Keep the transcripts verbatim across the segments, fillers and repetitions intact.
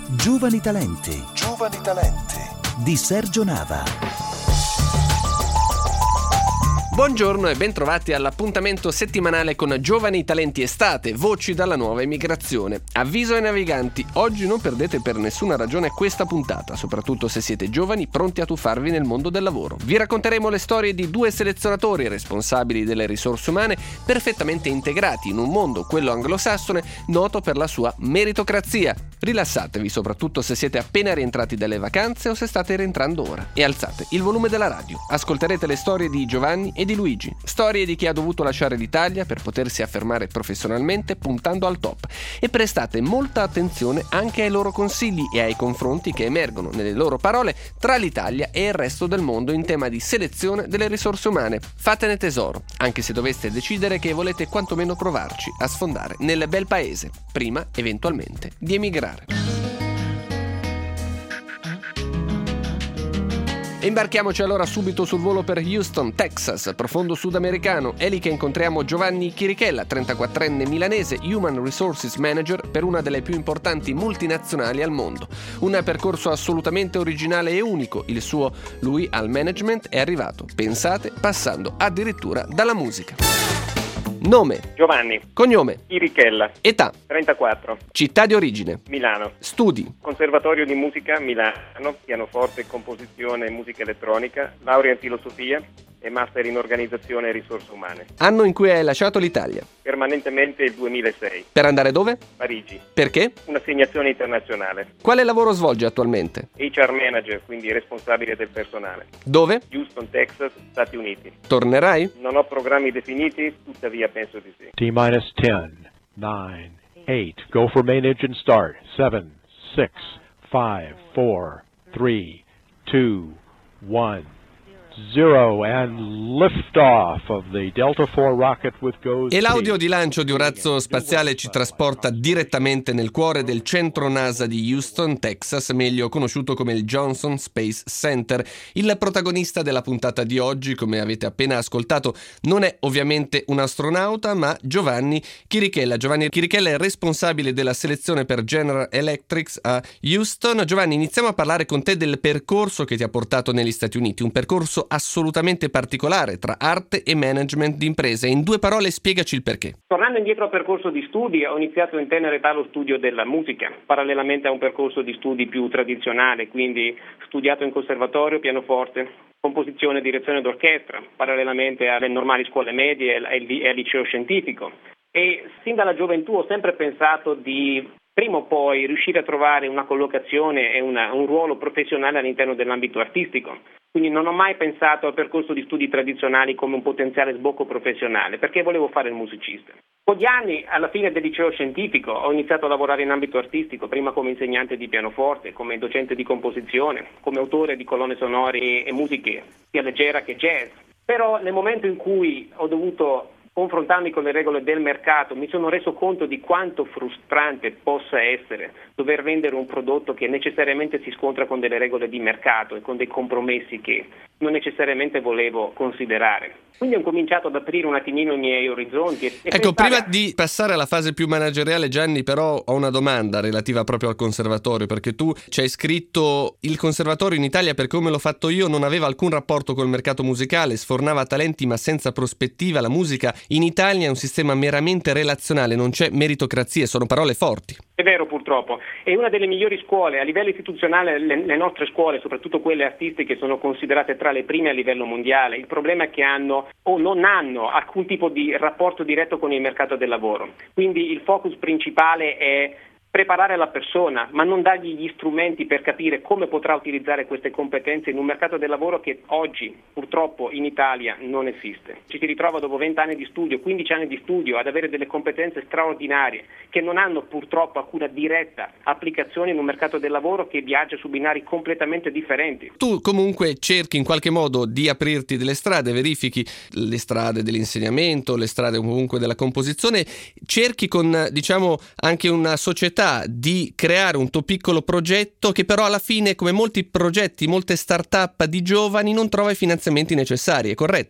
Giovani talenti. Giovani talenti. Di Sergio Nava. Buongiorno e bentrovati all'appuntamento settimanale con Giovani Talenti Estate, voci dalla nuova emigrazione. Avviso ai naviganti, oggi non perdete per nessuna ragione questa puntata, soprattutto se siete giovani pronti a tuffarvi nel mondo del lavoro. Vi racconteremo le storie di due selezionatori responsabili delle risorse umane perfettamente integrati in un mondo, quello anglosassone, noto per la sua meritocrazia. Rilassatevi, soprattutto se siete appena rientrati dalle vacanze o se state rientrando ora, e alzate il volume della radio. Ascolterete le storie di Giovanni e di Luigi, storie di chi ha dovuto lasciare l'Italia per potersi affermare professionalmente puntando al top, e prestate molta attenzione anche ai loro consigli e ai confronti che emergono nelle loro parole tra l'Italia e il resto del mondo in tema di selezione delle risorse umane. Fatene tesoro, anche se doveste decidere che volete quantomeno provarci a sfondare nel bel paese, prima eventualmente di emigrare. Imbarchiamoci allora subito sul volo per Houston, Texas, profondo sudamericano. È lì che incontriamo Giovanni Chirichella, trentaquattrenne milanese, Human Resources Manager per una delle più importanti multinazionali al mondo. Un percorso assolutamente originale e unico. Il suo, lui, al management è arrivato, pensate, passando addirittura dalla musica. Nome: Giovanni. Cognome: Chirichella. Età: trentaquattro. Città di origine: Milano. Studi: Conservatorio di musica Milano, pianoforte, composizione e musica elettronica, laurea in filosofia e master in organizzazione e risorse umane. Anno in cui hai lasciato l'Italia: Permanentemente il duemilasei. Per andare dove? Parigi. Perché? Un'assegnazione internazionale. Quale lavoro svolge attualmente? H R manager, quindi responsabile del personale. Dove? Houston, Texas, Stati Uniti. Tornerai? Non ho programmi definiti, tuttavia penso di sì. T minus ten, nine, eight, go for main engine start, seven, six, five, four, three, two, one. Zero and liftoff of the Delta four rocket with Goes E l'audio di lancio di un razzo spaziale ci trasporta direttamente nel cuore del centro NASA di Houston, Texas, meglio conosciuto come il Johnson Space Center. Il protagonista della puntata di oggi, come avete appena ascoltato, non è ovviamente un astronauta, ma Giovanni Chirichella. Giovanni Chirichella è responsabile della selezione per General Electric a Houston. Giovanni, iniziamo a parlare con te del percorso che ti ha portato negli Stati Uniti, un percorso assolutamente particolare tra arte e management di imprese. In due parole spiegaci il perché. Tornando indietro al percorso di studi, ho iniziato in tenera età lo studio della musica, parallelamente a un percorso di studi più tradizionale, quindi studiato in conservatorio, pianoforte, composizione e direzione d'orchestra, parallelamente alle normali scuole medie e al liceo scientifico. E sin dalla gioventù ho sempre pensato di prima o poi riuscire a trovare una collocazione e una, un ruolo professionale all'interno dell'ambito artistico. Quindi non ho mai pensato al percorso di studi tradizionali come un potenziale sbocco professionale, perché volevo fare il musicista. Con gli anni, alla fine del liceo scientifico, ho iniziato a lavorare in ambito artistico, prima come insegnante di pianoforte, come docente di composizione, come autore di colonne sonore e musiche, sia leggera che jazz. Però nel momento in cui ho dovuto confrontarmi con le regole del mercato, mi sono reso conto di quanto frustrante possa essere dover vendere un prodotto che necessariamente si scontra con delle regole di mercato e con dei compromessi che non necessariamente volevo considerare. Quindi ho cominciato ad aprire un attimino i miei orizzonti. E, e ecco, pensare... prima di passare alla fase più manageriale, Gianni, però ho una domanda relativa proprio al conservatorio, perché tu ci hai scritto: il conservatorio in Italia, per come l'ho fatto io, non aveva alcun rapporto col mercato musicale, sfornava talenti ma senza prospettiva. La musica in Italia è un sistema meramente relazionale, non c'è meritocrazia. Sono parole forti. È vero, purtroppo. È una delle migliori scuole a livello istituzionale. Le, le nostre scuole, soprattutto quelle artistiche, sono considerate tra le prime a livello mondiale. Il problema è che hanno o non hanno alcun tipo di rapporto diretto con il mercato del lavoro. Quindi il focus principale è preparare la persona, ma non dargli gli strumenti per capire come potrà utilizzare queste competenze in un mercato del lavoro che oggi purtroppo in Italia non esiste. Ci si ritrova dopo venti anni di studio, quindici anni di studio ad avere delle competenze straordinarie che non hanno purtroppo alcuna diretta applicazione in un mercato del lavoro che viaggia su binari completamente differenti. Tu comunque cerchi in qualche modo di aprirti delle strade, verifichi le strade dell'insegnamento, le strade comunque della composizione, cerchi con, diciamo, anche una società di creare un tuo piccolo progetto che però alla fine, come molti progetti, molte start-up di giovani, non trova i finanziamenti necessari, è corretto? È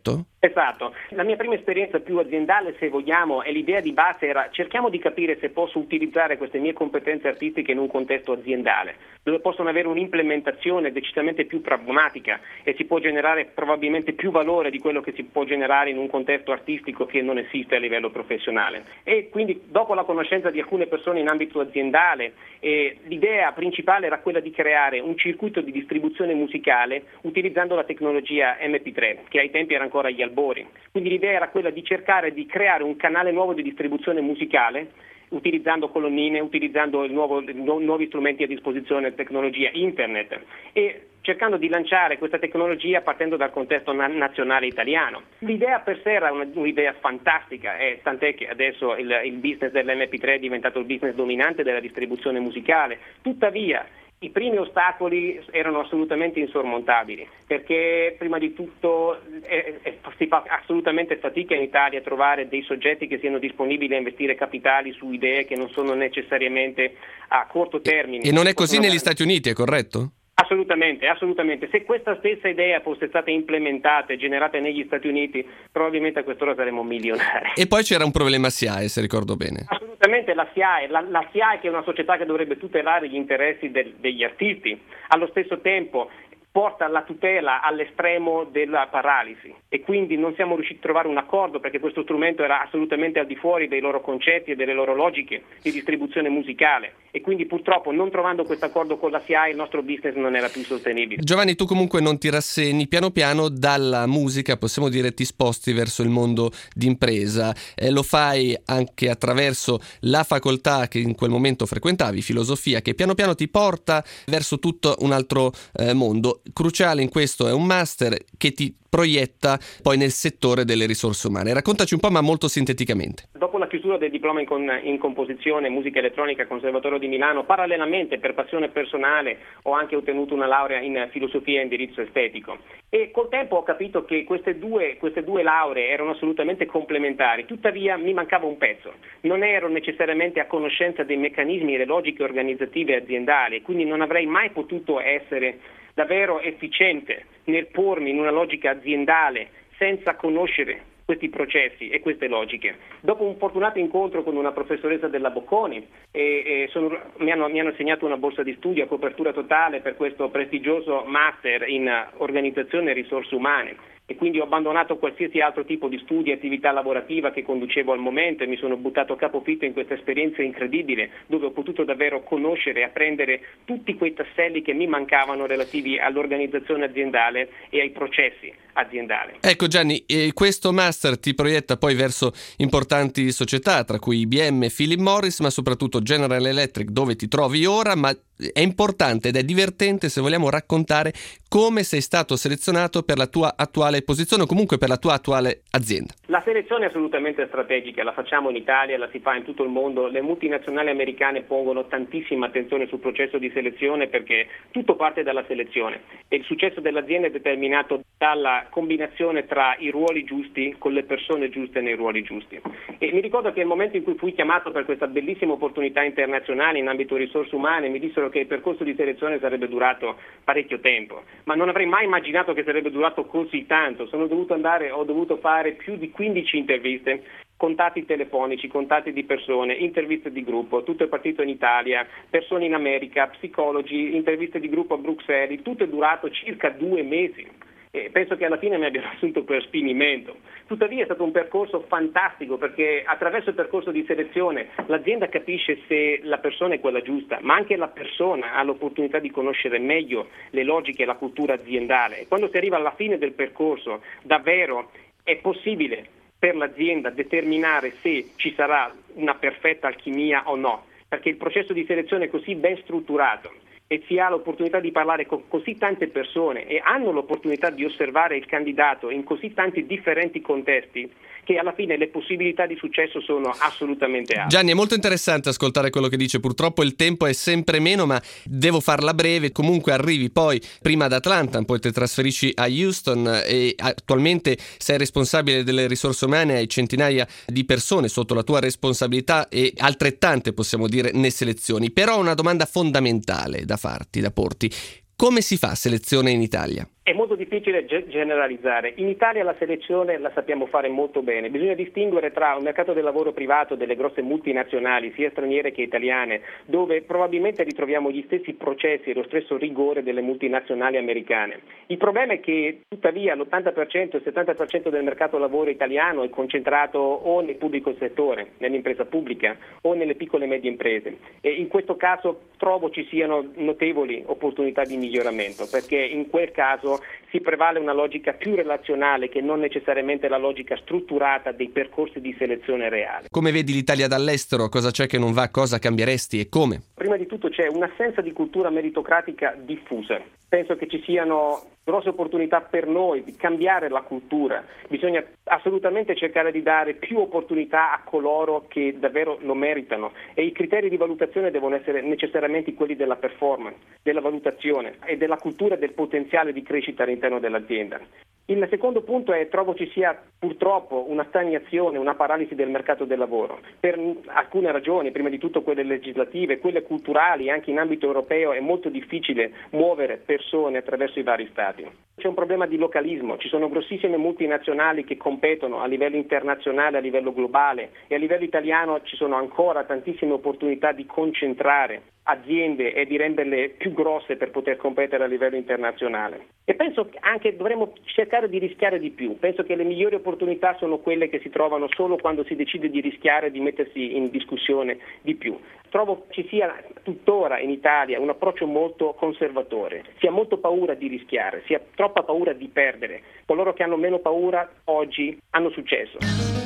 Esatto, la mia prima esperienza più aziendale, se vogliamo, e l'idea di base era: cerchiamo di capire se posso utilizzare queste mie competenze artistiche in un contesto aziendale, dove possono avere un'implementazione decisamente più pragmatica e si può generare probabilmente più valore di quello che si può generare in un contesto artistico che non esiste a livello professionale. E quindi, dopo la conoscenza di alcune persone in ambito aziendale, eh, l'idea principale era quella di creare un circuito di distribuzione musicale utilizzando la tecnologia M P tre, che ai tempi era ancora agli albori. Quindi l'idea era quella di cercare di creare un canale nuovo di distribuzione musicale utilizzando colonnine, utilizzando il nuovo, nu- nuovi strumenti a disposizione, tecnologia internet, e cercando di lanciare questa tecnologia partendo dal contesto na- nazionale italiano. L'idea per sé era una, un'idea fantastica, eh, tant'è che adesso il, il business dell'M P tre è diventato il business dominante della distribuzione musicale. Tuttavia i primi ostacoli erano assolutamente insormontabili, perché prima di tutto eh, eh, si fa assolutamente fatica in Italia a trovare dei soggetti che siano disponibili a investire capitali su idee che non sono necessariamente a corto termine. E non è così negli avere... Stati Uniti, è corretto? Assolutamente, assolutamente. Se questa stessa idea fosse stata implementata e generata negli Stati Uniti, probabilmente a quest'ora saremmo milionari. E poi c'era un problema S I A E, se ricordo bene. Assolutamente, la S I A E, la, la S I A E che è una società che dovrebbe tutelare gli interessi del, degli artisti, allo stesso tempo porta la tutela all'estremo della paralisi, e quindi non siamo riusciti a trovare un accordo perché questo strumento era assolutamente al di fuori dei loro concetti e delle loro logiche di distribuzione musicale, e quindi purtroppo, non trovando questo accordo con la S I A E, il nostro business non era più sostenibile. Giovanni, tu comunque non ti rassegni, piano piano dalla musica, possiamo dire, ti sposti verso il mondo d'impresa, eh, lo fai anche attraverso la facoltà che in quel momento frequentavi, filosofia, che piano piano ti porta verso tutto un altro eh, mondo. Cruciale in questo è un master che ti proietta poi nel settore delle risorse umane. Raccontaci un po', ma molto sinteticamente. Dopo la chiusura del diploma in, con, in composizione, musica elettronica al Conservatorio di Milano, parallelamente, per passione personale, ho anche ottenuto una laurea in filosofia e indirizzo estetico, e col tempo ho capito che queste due, queste due lauree erano assolutamente complementari. Tuttavia mi mancava un pezzo, non ero necessariamente a conoscenza dei meccanismi e le logiche organizzative aziendali, quindi non avrei mai potuto essere davvero efficiente nel pormi in una logica aziendale senza conoscere questi processi e queste logiche. Dopo un fortunato incontro con una professoressa della Bocconi, e, e sono, mi, hanno, mi hanno assegnato una borsa di studio a copertura totale per questo prestigioso master in organizzazione e risorse umane, e quindi ho abbandonato qualsiasi altro tipo di studio e attività lavorativa che conducevo al momento e mi sono buttato a capofitto in questa esperienza incredibile, dove ho potuto davvero conoscere e apprendere tutti quei tasselli che mi mancavano relativi all'organizzazione aziendale e ai processi aziendali. Ecco Gianni, eh, questo master ti proietta poi verso importanti società, tra cui I B M, Philip Morris, ma soprattutto General Electric, dove ti trovi ora, ma è importante ed è divertente se vogliamo raccontare come sei stato selezionato per la tua attuale posizione o comunque per la tua attuale azienda. La selezione è assolutamente strategica, la facciamo in Italia, la si fa in tutto il mondo. Le multinazionali americane pongono tantissima attenzione sul processo di selezione perché tutto parte dalla selezione e il successo dell'azienda è determinato dalla combinazione tra i ruoli giusti con le persone giuste nei ruoli giusti. E mi ricordo che nel momento in cui fui chiamato per questa bellissima opportunità internazionale in ambito risorse umane mi dissero che il percorso di selezione sarebbe durato parecchio tempo, ma non avrei mai immaginato che sarebbe durato così tanto. Sono dovuto andare, ho dovuto fare più di quindici interviste, contatti telefonici, contatti di persone, interviste di gruppo, tutto è partito in Italia, persone in America, psicologi, interviste di gruppo a Bruxelles, tutto è durato circa due mesi. E penso che alla fine mi abbiano assunto per sfinimento. Tuttavia è stato un percorso fantastico perché attraverso il percorso di selezione l'azienda capisce se la persona è quella giusta, ma anche la persona ha l'opportunità di conoscere meglio le logiche e la cultura aziendale. E quando si arriva alla fine del percorso davvero è possibile per l'azienda determinare se ci sarà una perfetta alchimia o no, perché il processo di selezione è così ben strutturato e si ha l'opportunità di parlare con così tante persone e hanno l'opportunità di osservare il candidato in così tanti differenti contesti che alla fine le possibilità di successo sono assolutamente alte. Gianni, è molto interessante ascoltare quello che dice. Purtroppo il tempo è sempre meno, ma devo farla breve. Comunque arrivi poi prima ad Atlanta, poi ti trasferisci a Houston e attualmente sei responsabile delle risorse umane, hai centinaia di persone sotto la tua responsabilità e altrettante, possiamo dire, ne selezioni. Però una domanda fondamentale da farti, da porti: come si fa selezione in Italia? È molto difficile ge- generalizzare. In Italia la selezione la sappiamo fare molto bene. Bisogna distinguere tra un mercato del lavoro privato delle grosse multinazionali, sia straniere che italiane, dove probabilmente ritroviamo gli stessi processi e lo stesso rigore delle multinazionali americane. Il problema è che tuttavia l'ottanta per cento, il settanta per cento del mercato lavoro italiano è concentrato o nel pubblico settore, nell'impresa pubblica, o nelle piccole e medie imprese. E in questo caso trovo ci siano notevoli opportunità di miglioramento, perché in quel caso si prevale una logica più relazionale che non necessariamente la logica strutturata dei percorsi di selezione reale. Come vedi l'Italia dall'estero? Cosa c'è che non va? Cosa cambieresti e come? Prima di tutto c'è un'assenza di cultura meritocratica diffusa. Penso che ci siano grosse opportunità per noi di cambiare la cultura. Bisogna assolutamente cercare di dare più opportunità a coloro che davvero lo meritano, e i criteri di valutazione devono essere necessariamente quelli della performance, della valutazione e della cultura del potenziale di crescita all'interno dell'azienda. Il secondo punto è trovo ci sia purtroppo una stagnazione, una paralisi del mercato del lavoro per alcune ragioni, prima di tutto quelle legislative, quelle culturali. Anche in ambito europeo è molto difficile muovere persone attraverso i vari stati. C'è un problema di localismo, ci sono grossissime multinazionali che competono a livello internazionale, a livello globale, e a livello italiano ci sono ancora tantissime opportunità di concentrare aziende e di renderle più grosse per poter competere a livello internazionale. E penso anche dovremmo cercare di rischiare di più. Penso che le migliori opportunità sono quelle che si trovano solo quando si decide di rischiare, di mettersi in discussione di più. Trovo ci sia tuttora in Italia un approccio molto conservatore, si ha molto paura di rischiare, si ha troppa paura di perdere. Coloro che hanno meno paura oggi hanno successo.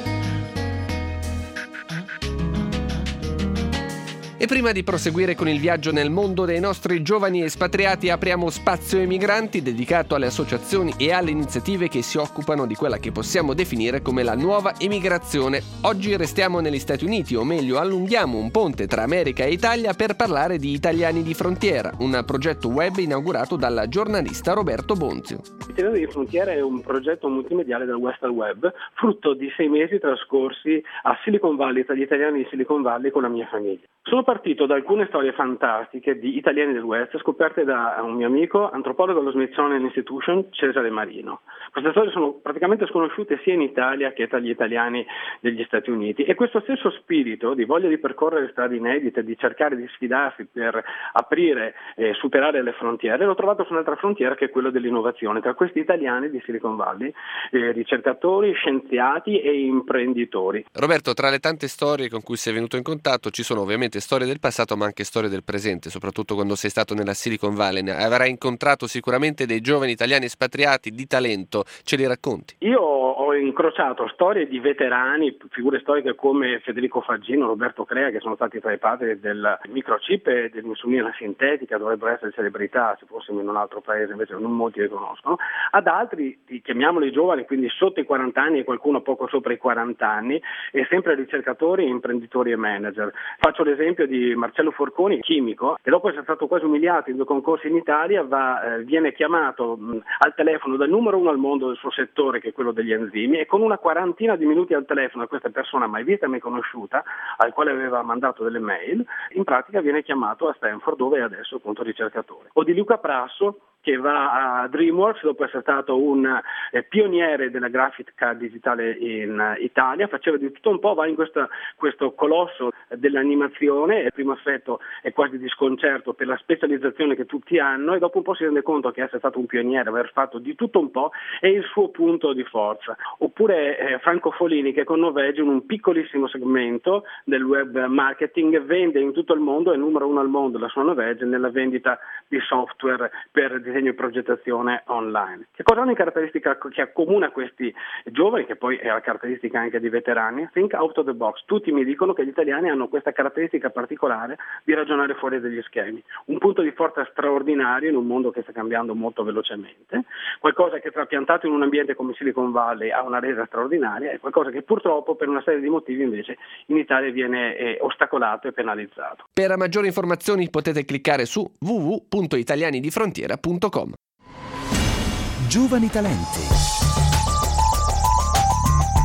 E prima di proseguire con il viaggio nel mondo dei nostri giovani espatriati, apriamo Spazio ai Migranti, dedicato alle associazioni e alle iniziative che si occupano di quella che possiamo definire come la nuova emigrazione. Oggi restiamo negli Stati Uniti, o meglio allunghiamo un ponte tra America e Italia per parlare di Italiani di Frontiera, un progetto web inaugurato dal giornalista Roberto Bonzio. Italiani di Frontiera è un progetto multimediale del Western Web, frutto di sei mesi trascorsi a Silicon Valley, tra gli italiani di Silicon Valley, con la mia famiglia. Sono partito da alcune storie fantastiche di italiani del West scoperte da un mio amico, antropologo dello Smithsonian Institution, Cesare Marino. Queste storie sono praticamente sconosciute sia in Italia che tra gli italiani degli Stati Uniti, e questo stesso spirito di voglia di percorrere strade inedite, di cercare di sfidarsi per aprire e superare le frontiere, l'ho trovato su un'altra frontiera, che è quella dell'innovazione, tra questi italiani di Silicon Valley, eh, ricercatori, scienziati e imprenditori. Roberto, tra le tante storie con cui sei venuto in contatto ci sono ovviamente storie del passato ma anche storie del presente, soprattutto quando sei stato nella Silicon Valley. Avrai incontrato sicuramente dei giovani italiani espatriati di talento, ce li racconti? Io ho incrociato storie di veterani, figure storiche come Federico Faggino, Roberto Crea, che sono stati tra i padri del microchip e dell'insulina sintetica, dovrebbero essere celebrità se fossimo in un altro paese, invece non molti le conoscono, ad altri, chiamiamoli giovani, quindi sotto i quaranta anni e qualcuno poco sopra i quaranta anni, e sempre ricercatori, imprenditori e manager. Faccio l'esempio di Marcello Forconi, chimico, che dopo essere stato quasi umiliato in due concorsi in Italia va, eh, viene chiamato mh, al telefono dal numero uno al mondo del suo settore, che è quello degli enzimi, e con una quarantina di minuti al telefono a questa persona mai vista mai conosciuta, al quale aveva mandato delle mail, in pratica viene chiamato a Stanford, dove è adesso appunto ricercatore. O di Luca Prasso, che va a DreamWorks dopo essere stato un eh, pioniere della grafica digitale in uh, Italia, faceva di tutto un po', va in questa, questo colosso dell'animazione, il primo effetto è quasi di sconcerto per la specializzazione che tutti hanno, e dopo un po' si rende conto che essere stato un pioniere, aver fatto di tutto un po' è il suo punto di forza. Oppure eh, Franco Folini, che con Noveggio, in un piccolissimo segmento del web marketing, vende in tutto il mondo, è numero uno al mondo la sua Noveggio nella vendita di software per disegno e progettazione online. Che cosa hanno in caratteristica che accomuna questi giovani, che poi è la caratteristica anche di veterani? Think out of the box. Tutti mi dicono che gli italiani hanno questa caratteristica particolare di ragionare fuori dagli schemi. Un punto di forza straordinario in un mondo che sta cambiando molto velocemente, qualcosa che trapiantato in un ambiente come Silicon Valley ha una resa straordinaria, e qualcosa che purtroppo per una serie di motivi invece in Italia viene eh, ostacolato e penalizzato. Per maggiori informazioni potete cliccare su w w w punto italiani di frontiera punto com. Giovani talenti.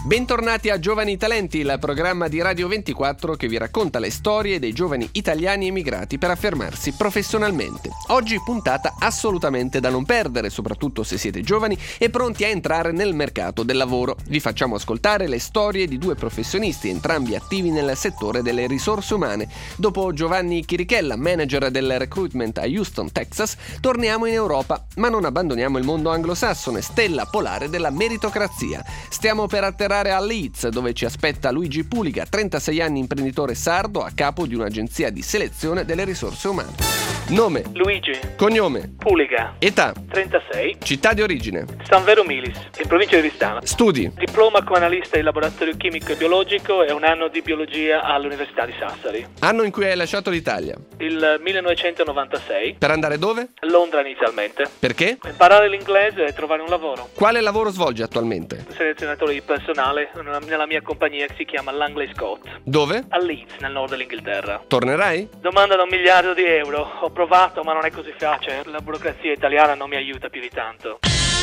Bentornati a Giovani Talenti, il programma di Radio ventiquattro che vi racconta le storie dei giovani italiani emigrati per affermarsi professionalmente. Oggi puntata assolutamente da non perdere, soprattutto se siete giovani e pronti a entrare nel mercato del lavoro. Vi facciamo ascoltare le storie di due professionisti, entrambi attivi nel settore delle risorse umane. Dopo Giovanni Chirichella, manager del recruitment a Houston, Texas, torniamo in Europa, ma non abbandoniamo il mondo anglosassone, stella polare della meritocrazia. Stiamo per atterrare a Leeds, dove ci aspetta Luigi Puliga, trentasei anni, imprenditore sardo a capo di un'agenzia di selezione delle risorse umane. Nome: Luigi. Cognome: Puliga. Età: trentasei. Città di origine: San Vero Milis, in provincia di Ristano. Studi: Diploma come analista di laboratorio chimico e biologico e un anno di biologia all'Università di Sassari. Anno in cui hai lasciato l'Italia: Il millenovecentonovantasei. Per andare dove? Londra inizialmente. Perché? Imparare l'inglese e trovare un lavoro. Quale lavoro svolgi attualmente? Selezionatore di personale nella mia compagnia che si chiama Langley Scott. Dove? A Leeds, nel nord dell'Inghilterra. Tornerai? Domanda da un miliardo di euro. Ho provato, ma non è così facile. La burocrazia italiana non mi aiuta più di tanto.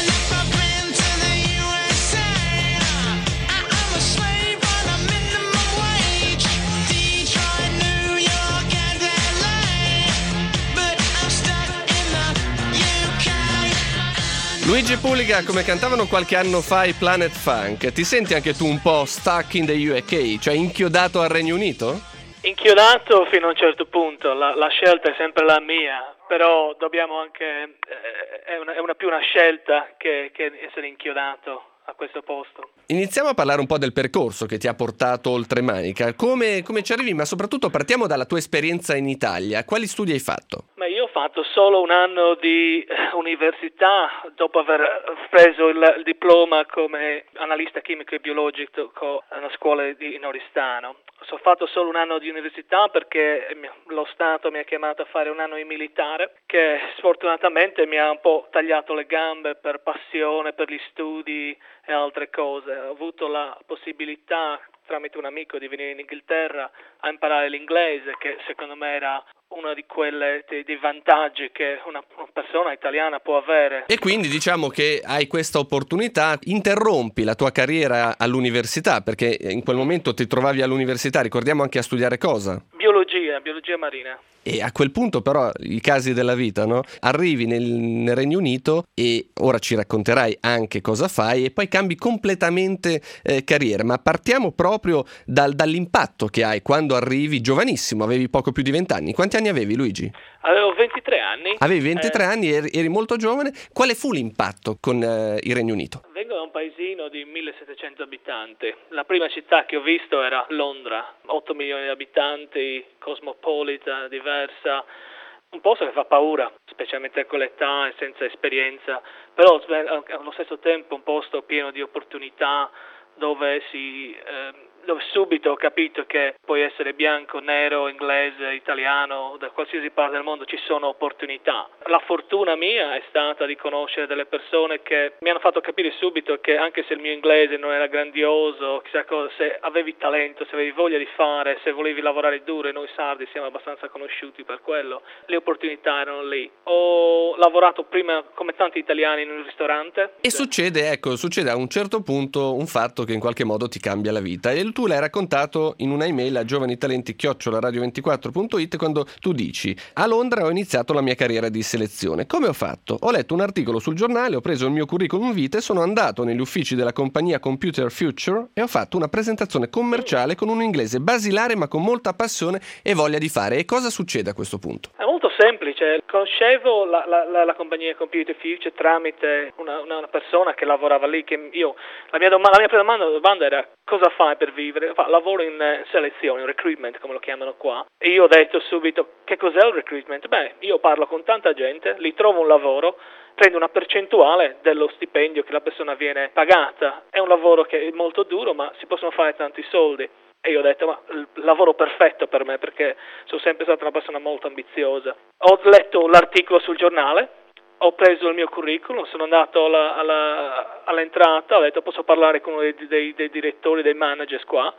Luigi Puliga, come cantavano qualche anno fa i Planet Funk, ti senti anche tu un po' stuck in the U K, cioè inchiodato al Regno Unito? Inchiodato fino a un certo punto, la, la scelta è sempre la mia, però dobbiamo anche, eh, è, una, è una più una scelta che, che essere inchiodato a questo posto. Iniziamo a parlare un po' del percorso che ti ha portato oltre Manica. Come, come ci arrivi? Ma soprattutto partiamo dalla tua esperienza in Italia. Quali studi hai fatto? Ma io ho fatto solo un anno di università dopo aver preso il, il diploma come analista chimico e biologico a una scuola di in Oristano. Ho fatto solo un anno di università perché lo Stato mi ha chiamato a fare un anno in militare, che sfortunatamente mi ha un po' tagliato le gambe per passione, per gli studi e altre cose. Ho avuto la possibilità tramite un amico di venire in Inghilterra a imparare l'inglese, che secondo me era uno di quelle dei, dei vantaggi che una, una persona italiana può avere. E quindi diciamo che hai questa opportunità, interrompi la tua carriera all'università, perché in quel momento ti trovavi all'università, ricordiamo anche a studiare cosa? Biologia, biologia marina. E a quel punto però i casi della vita, no? Arrivi nel, nel Regno Unito e ora ci racconterai anche cosa fai e poi cambi completamente eh, carriera, ma partiamo proprio dal, dall'impatto che hai quando arrivi giovanissimo, avevi poco più di venti anni. Quanti anni avevi, Luigi? Avevo ventitré anni. Avevi ventitré eh... anni, eri, eri molto giovane. Quale fu l'impatto con eh, il Regno Unito? Vengo da un paesino di millesettecento abitanti. La prima città che ho visto era Londra, otto milioni di abitanti, cosmopolita, diversa, un posto che fa paura, specialmente con l'età e senza esperienza, però allo stesso tempo un posto pieno di opportunità dove si... Eh, dove subito ho capito che puoi essere bianco, nero, inglese, italiano, da qualsiasi parte del mondo ci sono opportunità. La fortuna mia è stata di conoscere delle persone che mi hanno fatto capire subito che anche se il mio inglese non era grandioso, chissà cosa, se avevi talento, se avevi voglia di fare, se volevi lavorare duro, e noi sardi siamo abbastanza conosciuti per quello, le opportunità erano lì. Ho lavorato prima come tanti italiani in un ristorante. E succede, ecco, succede a un certo punto un fatto che in qualche modo ti cambia la vita. E tu l'hai raccontato in una email a giovanitalenti chiocciola radio ventiquattro punto it quando tu dici: a Londra ho iniziato la mia carriera di selezione. Come ho fatto? Ho letto un articolo sul giornale, ho preso il mio curriculum vitae, sono andato negli uffici della compagnia Computer Future e ho fatto una presentazione commerciale con un inglese basilare ma con molta passione e voglia di fare. E cosa succede a questo punto? È molto semplice. Conoscevo la, la, la, la compagnia Computer Future tramite una, una persona che lavorava lì, che io la mia, domanda, la mia prima domanda era: cosa fai per vivere? Fa, lavoro in eh, selezione, in recruitment come lo chiamano qua. E io ho detto subito: che cos'è il recruitment? Beh, io parlo con tanta gente, li trovo un lavoro, prendo una percentuale dello stipendio che la persona viene pagata. È un lavoro che è molto duro, ma si possono fare tanti soldi. E io ho detto: ma il lavoro perfetto per me, perché sono sempre stata una persona molto ambiziosa. Ho letto l'articolo sul giornale, ho preso il mio curriculum, sono andato alla, alla, all'entrata, ho detto: posso parlare con uno dei, dei, dei direttori, dei managers qua?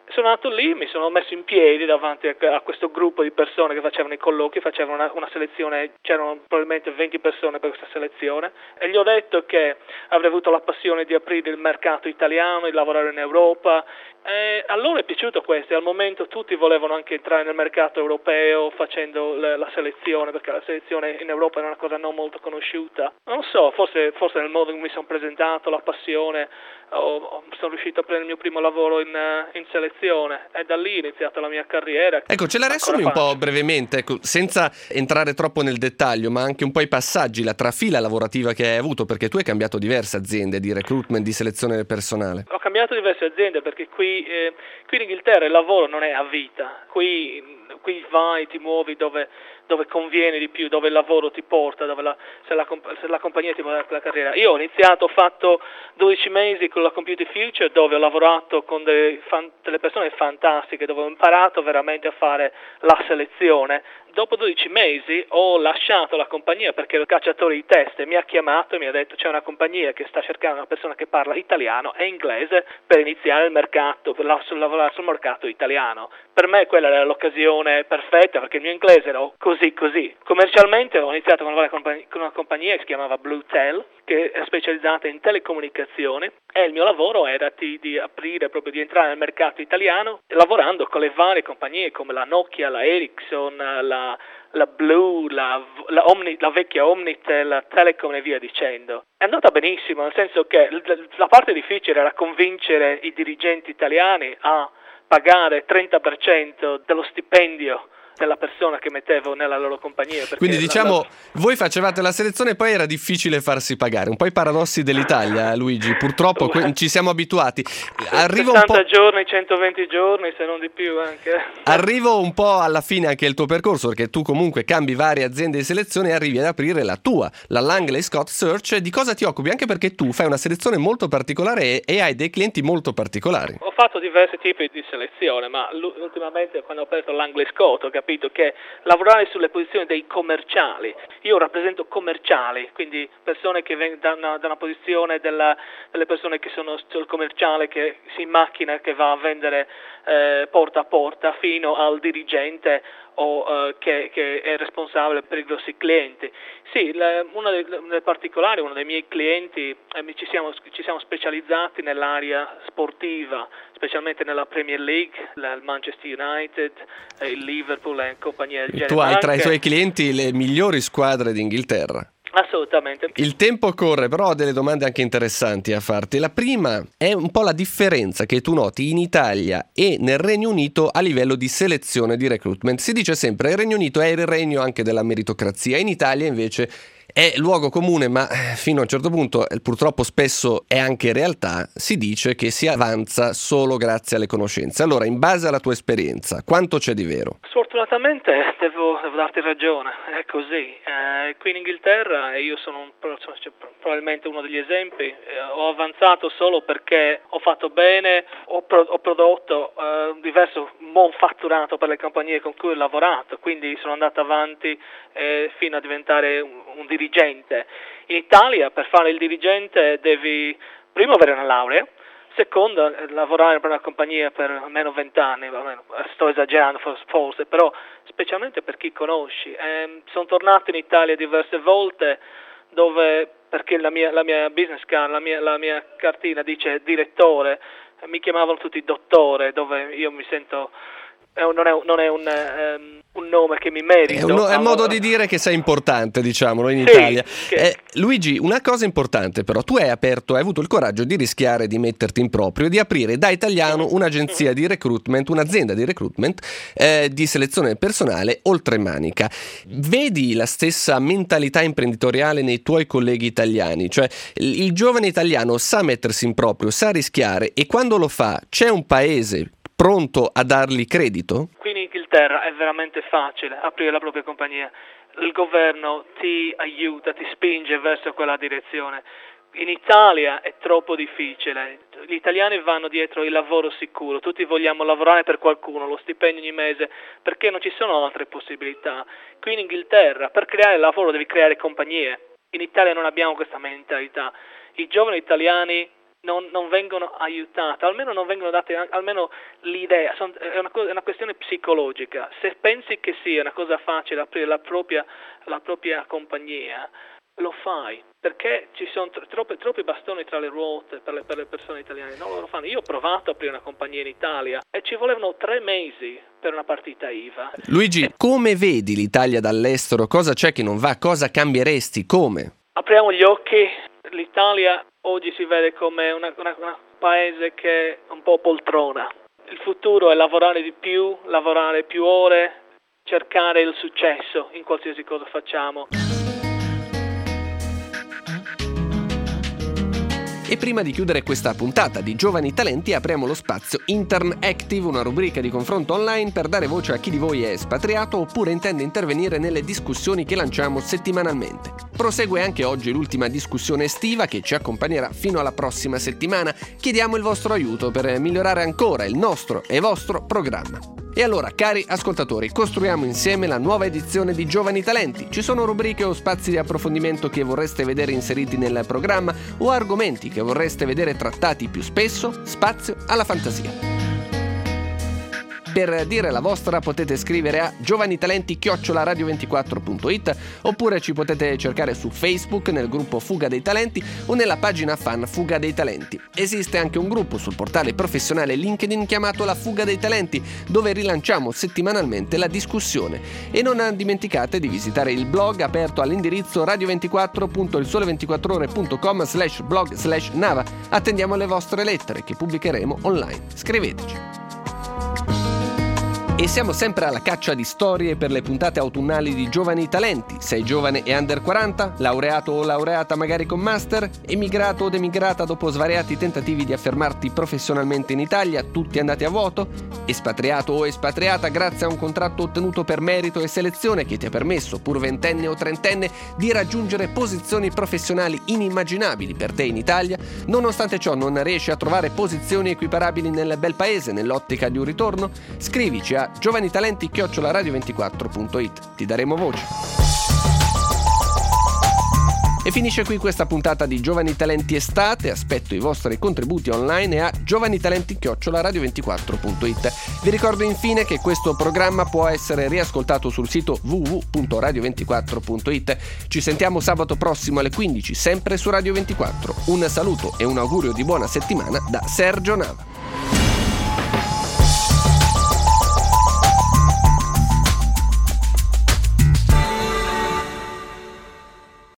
Sono andato lì, mi sono messo in piedi davanti a, a questo gruppo di persone che facevano i colloqui, facevano una, una selezione, c'erano probabilmente venti persone per questa selezione, e gli ho detto che avrei avuto la passione di aprire il mercato italiano, di lavorare in Europa. E a loro è piaciuto questo, e al momento tutti volevano anche entrare nel mercato europeo facendo le, la selezione, perché la selezione in Europa è una cosa non molto conosciuta. Non so, forse, forse nel modo in cui mi sono presentato, la passione, ho, ho, sono riuscito a prendere il mio primo lavoro in, in selezione, e da lì è iniziata la mia carriera. Ecco, ce la riassumi un po' brevemente, ecco, senza entrare troppo nel dettaglio, ma anche un po' i passaggi, la trafila lavorativa che hai avuto, perché tu hai cambiaato diverse aziende di recruitment, di selezione del personale. Ho cambiato diverse aziende perché qui, eh, qui in Inghilterra il lavoro non è a vita, qui, qui vai, ti muovi dove, dove conviene di più, dove il lavoro ti porta, dove la, se, la, se la compagnia ti porta la carriera. Io ho iniziato, ho fatto dodici mesi con la Computer Future, dove ho lavorato con delle, fan, delle persone fantastiche, dove ho imparato veramente a fare la selezione. Dopo dodici mesi ho lasciato la compagnia perché il cacciatore di teste mi ha chiamato e mi ha detto: c'è una compagnia che sta cercando una persona che parla italiano e inglese per iniziare il mercato, per lavorare sul mercato italiano. Per me quella era l'occasione perfetta, perché il mio inglese era così così. Commercialmente ho iniziato a lavorare con una compagnia che si chiamava Bluetel, che è specializzata in telecomunicazioni, e il mio lavoro era di, di aprire, proprio di entrare nel mercato italiano, lavorando con le varie compagnie come la Nokia, la Ericsson, la, la Blue, la, la, Omni, la vecchia Omnitel, la Telecom e via dicendo. È andata benissimo, nel senso che la parte difficile era convincere i dirigenti italiani a pagare trenta per cento dello stipendio della persona che mettevo nella loro compagnia. Quindi diciamo, la, la... voi facevate la selezione e poi era difficile farsi pagare, un po' i paradossi dell'Italia, Luigi, purtroppo que- ci siamo abituati. Arrivo sessanta un po'... giorni, centoventi giorni, se non di più anche. Arrivo un po' alla fine anche il tuo percorso, perché tu comunque cambi varie aziende di selezione e arrivi ad aprire la tua, la Langley Scott Search. Di cosa ti occupi? Anche perché tu fai una selezione molto particolare e, e hai dei clienti molto particolari. Ho fatto diversi tipi di selezione, ma ultimamente quando ho aperto Langley Scott ho capito che lavorare sulle posizioni dei commerciali, io rappresento commerciali, quindi persone che vengono da una, da una posizione della, delle persone che sono sul commerciale, che si macchina, che va a vendere eh, porta a porta, fino al dirigente o uh, che, che è responsabile per i grossi clienti. Sì, la, una delle particolari, uno dei miei clienti, eh, ci, siamo, ci siamo specializzati nell'area sportiva, specialmente nella Premier League, il Manchester United, il Liverpool e compagnia del genere. Tu hai tra i tuoi clienti le migliori squadre d'Inghilterra. Assolutamente. Il tempo corre, però ho delle domande anche interessanti a farti. La prima è un po' la differenza che tu noti in Italia e nel Regno Unito a livello di selezione di recruitment. Si dice sempre che il Regno Unito è il regno anche della meritocrazia, in Italia invece è luogo comune, ma fino a un certo punto, purtroppo spesso è anche realtà, si dice che si avanza solo grazie alle conoscenze. Allora, in base alla tua esperienza, quanto c'è di vero? Sfortunatamente devo, devo darti ragione, è così. Eh, qui in Inghilterra, e io sono un, cioè, probabilmente uno degli esempi, eh, ho avanzato solo perché ho fatto bene, ho, pro, ho prodotto eh, un diverso buon fatturato per le compagnie con cui ho lavorato, quindi sono andato avanti eh, fino a diventare un, un dirigente. In Italia per fare il dirigente devi primo avere una laurea, secondo lavorare per una compagnia per almeno vent'anni, sto esagerando forse, però specialmente per chi conosci. Eh, sono tornato in Italia diverse volte dove, perché la mia, la mia business card, la mia, la mia cartina dice direttore, mi chiamavano tutti dottore, dove io mi sento... Non è, non è un, um, un nome che mi merito. È un, è un modo di dire che sei importante, diciamolo, in sì, Italia. Che... Eh, Luigi, una cosa importante però, tu hai aperto, hai avuto il coraggio di rischiare di metterti in proprio e di aprire da italiano un'agenzia di recruitment, un'azienda di recruitment, eh, di selezione personale oltremanica. Vedi la stessa mentalità imprenditoriale nei tuoi colleghi italiani? Cioè, il, il giovane italiano sa mettersi in proprio, sa rischiare, e quando lo fa c'è un paese pronto a dargli credito? Qui in Inghilterra è veramente facile aprire la propria compagnia. Il governo ti aiuta, ti spinge verso quella direzione. In Italia è troppo difficile. Gli italiani vanno dietro il lavoro sicuro. Tutti vogliamo lavorare per qualcuno, lo stipendio ogni mese, perché non ci sono altre possibilità. Qui in Inghilterra per creare lavoro devi creare compagnie. In Italia non abbiamo questa mentalità. I giovani italiani non, non vengono aiutate, almeno non vengono date almeno l'idea, è una, cosa, è una questione psicologica. Se pensi che sia una cosa facile aprire la propria, la propria compagnia, lo fai, perché ci sono troppi, troppi bastoni tra le ruote per le, per le persone italiane, non lo fanno. Io ho provato a aprire una compagnia in Italia e ci volevano tre mesi per una partita I V A. Luigi, e... come vedi l'Italia dall'estero? Cosa c'è che non va? Cosa cambieresti? Come? Apriamo gli occhi, l'Italia oggi si vede come un paese che è un po' poltrona. Il futuro è lavorare di più, lavorare più ore, cercare il successo in qualsiasi cosa facciamo. E prima di chiudere questa puntata di Giovani Talenti apriamo lo spazio Intern Active, una rubrica di confronto online per dare voce a chi di voi è espatriato oppure intende intervenire nelle discussioni che lanciamo settimanalmente. Prosegue anche oggi l'ultima discussione estiva che ci accompagnerà fino alla prossima settimana. Chiediamo il vostro aiuto per migliorare ancora il nostro e vostro programma. E allora, cari ascoltatori, costruiamo insieme la nuova edizione di Giovani Talenti. Ci sono rubriche o spazi di approfondimento che vorreste vedere inseriti nel programma o argomenti che vorreste vedere trattati più spesso? Spazio alla fantasia. Per dire la vostra potete scrivere a giovanitalenti chiocciola radio ventiquattro punto it oppure ci potete cercare su Facebook nel gruppo Fuga dei Talenti o nella pagina fan Fuga dei Talenti. Esiste anche un gruppo sul portale professionale LinkedIn chiamato La Fuga dei Talenti, dove rilanciamo settimanalmente la discussione. E non dimenticate di visitare il blog aperto all'indirizzo radio ventiquattro punto il sole ventiquattro ore punto com slash blog slash nava. Attendiamo le vostre lettere che pubblicheremo online. Scriveteci. E siamo sempre alla caccia di storie per le puntate autunnali di Giovani Talenti. Sei giovane e under quaranta? Laureato o laureata magari con master? Emigrato o demigrata dopo svariati tentativi di affermarti professionalmente in Italia, tutti andati a vuoto? Espatriato o espatriata grazie a un contratto ottenuto per merito e selezione che ti ha permesso, pur ventenne o trentenne, di raggiungere posizioni professionali inimmaginabili per te in Italia? Nonostante ciò non riesci a trovare posizioni equiparabili nel bel paese nell'ottica di un ritorno? Scrivici a giovanitalenti chiocciola radio ventiquattro punto it. Ti daremo voce. E finisce qui questa puntata di Giovani Talenti Estate. Aspetto i vostri contributi online a giovanitalenti chiocciola radio ventiquattro punto it. Vi ricordo infine che questo programma può essere riascoltato sul sito w w w punto radio ventiquattro punto it. Ci sentiamo sabato prossimo alle quindici, sempre su Radio ventiquattro. Un saluto e un augurio di buona settimana da Sergio Nava.